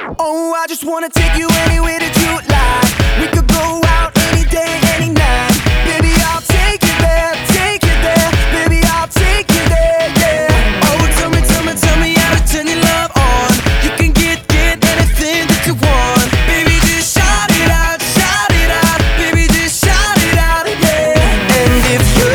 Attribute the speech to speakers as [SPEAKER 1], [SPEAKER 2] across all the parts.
[SPEAKER 1] Oh, I just wanna take you anywhere that you like. We could go out any day, any night. Baby, I'll take you there, take you there. Baby, I'll take you there, yeah. Oh, tell me how to turn your love on. You can get anything that you want. Baby, just shout it out, shout it out. Baby, just shout it out, yeah. And if you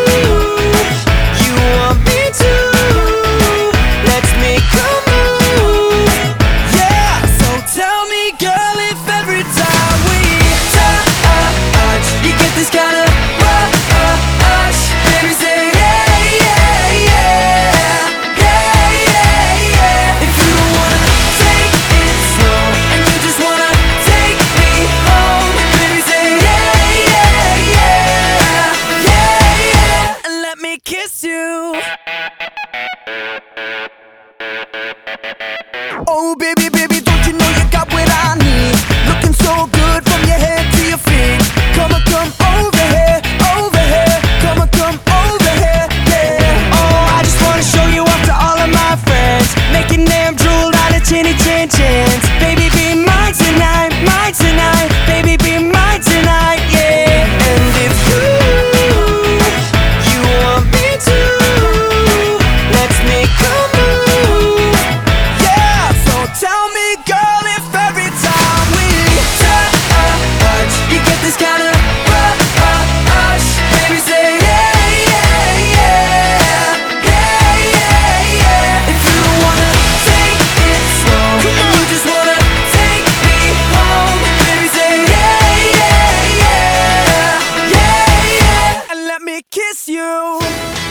[SPEAKER 1] want me to, let's make a move, yeah. So tell me, girl, if every time we touch, you get this kind of rush. Baby, say yeah, yeah, yeah, yeah, yeah, yeah. If you don't wanna take it slow and you just wanna take me home, baby, say yeah, yeah, yeah, yeah, yeah. And let me kiss you. Oh, baby, baby, don't you know you got what I need? Looking so good from your head to your feet. Come on, come over here, over here. Come on, come over here, yeah. Oh, I just wanna show you off to all of my friends, making them drool out of chinny chin chins. Baby, be mine tonight, mine tonight. Baby, be mine tonight, yeah. And if you want me to, let's make a move, yeah. So tell me, girl, if every time we touch, you get this kind of rush. Baby, say yeah, yeah, yeah, yeah, yeah, yeah. If you don't wanna take it slow and you just wanna take me home, baby, say yeah, yeah, yeah, yeah, yeah. And let me kiss you.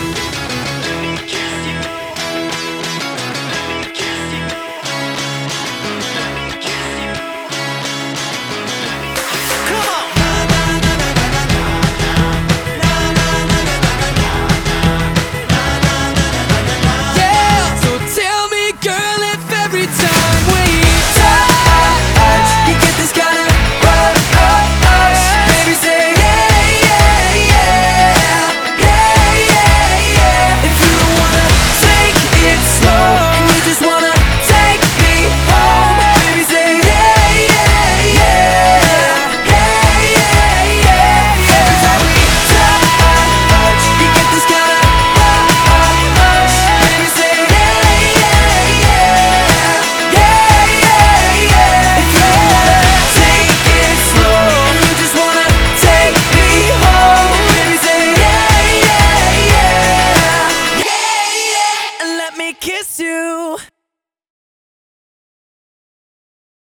[SPEAKER 1] Yeah, so tell me, girl, if every time we touch, you get this kind of rush. Baby, say yeah, yeah, yeah, yeah, yeah, yeah. If you don't wanna take it slow and you just wanna take me home, baby, say yeah, yeah, yeah, yeah, yeah, yeah. Every time we touch, you get this kind of rush. Baby, say yeah, yeah, yeah, yeah, yeah, yeah. If you wanna take it slow and you just wanna take me home, baby, say yeah, yeah, yeah, yeah, yeah. And let me kiss